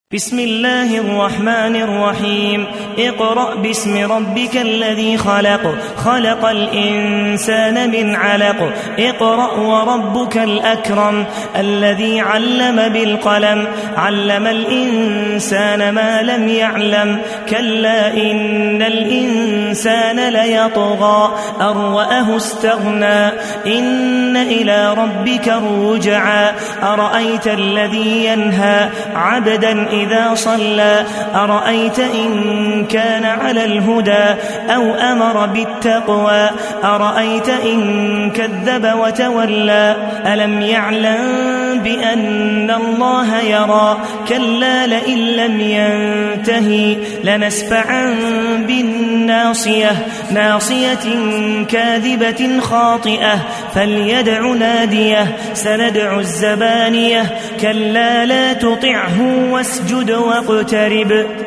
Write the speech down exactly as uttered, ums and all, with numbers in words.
بسم الله الرحمن الرحيم اقرأ باسم ربك الذي خلق خلق الإنسان من علق اقرأ وربك الأكرم الذي علم بالقلم علم الإنسان ما لم يعلم كلا إن الإنسان ليطغى أن رآه استغنى إن إلى ربك الرجعى أرأيت الذي ينهى عبدا إذا صلى أرأيت إن كان على الهدى أو أمر بالتقوى أرأيت إن كذب وتولى ألم يعلم بأن الله يرى كلا لئن لم ينتهي لنسفعا بالناصية ناصية كاذبة خاطئة فليدع ناديه سندع الزبانية كلا لا تطعه واسجد واقترب